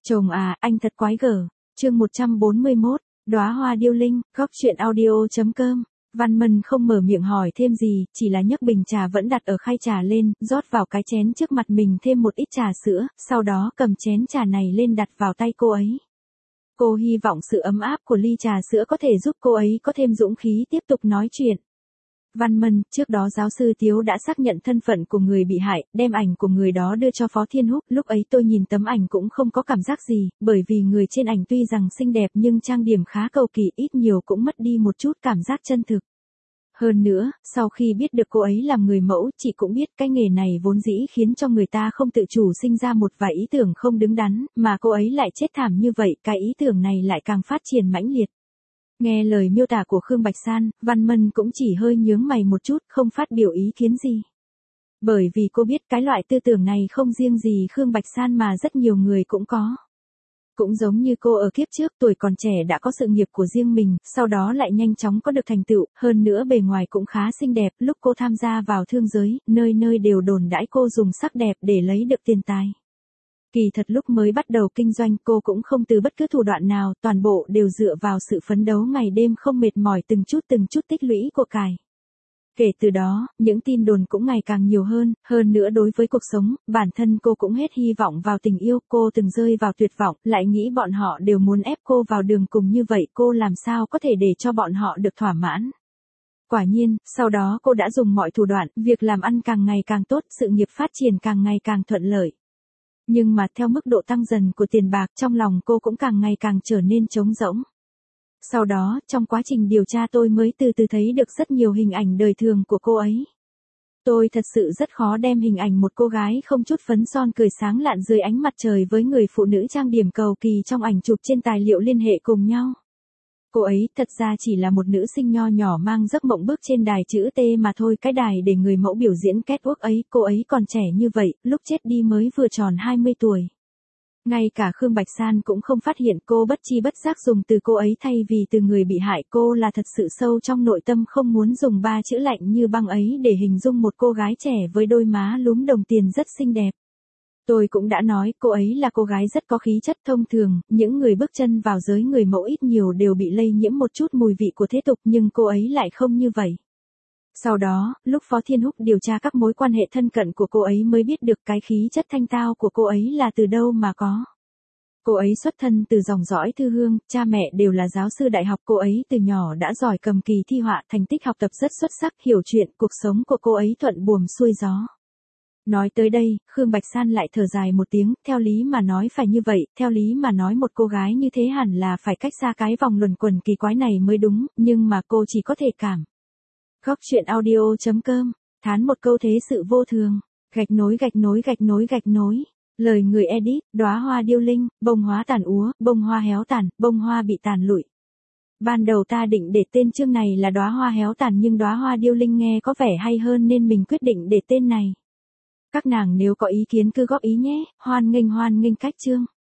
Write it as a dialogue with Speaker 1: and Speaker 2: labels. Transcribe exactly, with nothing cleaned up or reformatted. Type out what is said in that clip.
Speaker 1: Chồng à, anh thật quái gở. Chương một trăm bốn mươi mốt, Đóa hoa điêu linh, góc truyện audio.com. Văn Mân không mở miệng hỏi thêm gì, chỉ là nhấc bình trà vẫn đặt ở khay trà lên, rót vào cái chén trước mặt mình thêm một ít trà sữa, sau đó cầm chén trà này lên đặt vào tay cô ấy. Cô hy vọng sự ấm áp của ly trà sữa có thể giúp cô ấy có thêm dũng khí tiếp tục nói chuyện. Văn Mân, trước đó giáo sư Tiếu đã xác nhận thân phận của người bị hại, đem ảnh của người đó đưa cho Phó Thiên Húc, lúc ấy tôi nhìn tấm ảnh cũng không có cảm giác gì, bởi vì người trên ảnh tuy rằng xinh đẹp nhưng trang điểm khá cầu kỳ, ít nhiều cũng mất đi một chút cảm giác chân thực. Hơn nữa, sau khi biết được cô ấy làm người mẫu, chị cũng biết cái nghề này vốn dĩ khiến cho người ta không tự chủ sinh ra một vài ý tưởng không đứng đắn, mà cô ấy lại chết thảm như vậy, cái ý tưởng này lại càng phát triển mãnh liệt. Nghe lời miêu tả của Khương Bạch San, Văn Mân cũng chỉ hơi nhướng mày một chút, không phát biểu ý kiến gì. Bởi vì cô biết cái loại tư tưởng này không riêng gì Khương Bạch San mà rất nhiều người cũng có. Cũng giống như cô ở kiếp trước, tuổi còn trẻ đã có sự nghiệp của riêng mình, sau đó lại nhanh chóng có được thành tựu, hơn nữa bề ngoài cũng khá xinh đẹp, lúc cô tham gia vào thương giới, nơi nơi đều đồn đãi cô dùng sắc đẹp để lấy được tiền tài. Kỳ thật lúc mới bắt đầu kinh doanh cô cũng không từ bất cứ thủ đoạn nào, toàn bộ đều dựa vào sự phấn đấu ngày đêm không mệt mỏi từng chút từng chút tích lũy của cải. Kể từ đó, những tin đồn cũng ngày càng nhiều hơn, hơn nữa đối với cuộc sống, bản thân cô cũng hết hy vọng vào tình yêu, cô từng rơi vào tuyệt vọng, lại nghĩ bọn họ đều muốn ép cô vào đường cùng như vậy, cô làm sao có thể để cho bọn họ được thỏa mãn. Quả nhiên, sau đó cô đã dùng mọi thủ đoạn, việc làm ăn càng ngày càng tốt, sự nghiệp phát triển càng ngày càng thuận lợi. Nhưng mà theo mức độ tăng dần của tiền bạc trong lòng cô cũng càng ngày càng trở nên trống rỗng. Sau đó, trong quá trình điều tra tôi mới từ từ thấy được rất nhiều hình ảnh đời thường của cô ấy. Tôi thật sự rất khó đem hình ảnh một cô gái không chút phấn son cười sáng lạn dưới ánh mặt trời với người phụ nữ trang điểm cầu kỳ trong ảnh chụp trên tài liệu liên hệ cùng nhau. Cô ấy thật ra chỉ là một nữ sinh nho nhỏ mang giấc mộng bước trên đài chữ T mà thôi, cái đài để người mẫu biểu diễn catwalk ấy, cô ấy còn trẻ như vậy, lúc chết đi mới vừa tròn hai mươi tuổi. Ngay cả Khương Bạch San cũng không phát hiện cô bất chi bất giác dùng từ cô ấy thay vì từ người bị hại, cô là thật sự sâu trong nội tâm không muốn dùng ba chữ lạnh như băng ấy để hình dung một cô gái trẻ với đôi má lúm đồng tiền rất xinh đẹp. Tôi cũng đã nói, cô ấy là cô gái rất có khí chất thông thường, những người bước chân vào giới người mẫu ít nhiều đều bị lây nhiễm một chút mùi vị của thế tục nhưng cô ấy lại không như vậy. Sau đó, lúc Phó Thiên Húc điều tra các mối quan hệ thân cận của cô ấy mới biết được cái khí chất thanh tao của cô ấy là từ đâu mà có. Cô ấy xuất thân từ dòng dõi thư hương, cha mẹ đều là giáo sư đại học, cô ấy từ nhỏ đã giỏi cầm kỳ thi họa, thành tích học tập rất xuất sắc, hiểu chuyện, cuộc sống của cô ấy thuận buồm xuôi gió. Nói tới đây, Khương Bạch San lại thở dài một tiếng, theo lý mà nói phải như vậy, theo lý mà nói một cô gái như thế hẳn là phải cách xa cái vòng luẩn quẩn kỳ quái này mới đúng, nhưng mà cô chỉ có thể cảm. Góc truyện audio.com, thán một câu thế sự vô thường, gạch nối gạch nối gạch nối gạch nối, lời người edit, đóa hoa điêu linh, bông hoa tàn úa, bông hoa héo tàn, bông hoa bị tàn lụi. Ban đầu ta định để tên chương này là đóa hoa héo tàn nhưng đóa hoa điêu linh nghe có vẻ hay hơn nên mình quyết định để tên này. Các nàng nếu có ý kiến cứ góp ý nhé, hoan nghênh hoan nghênh cách chương.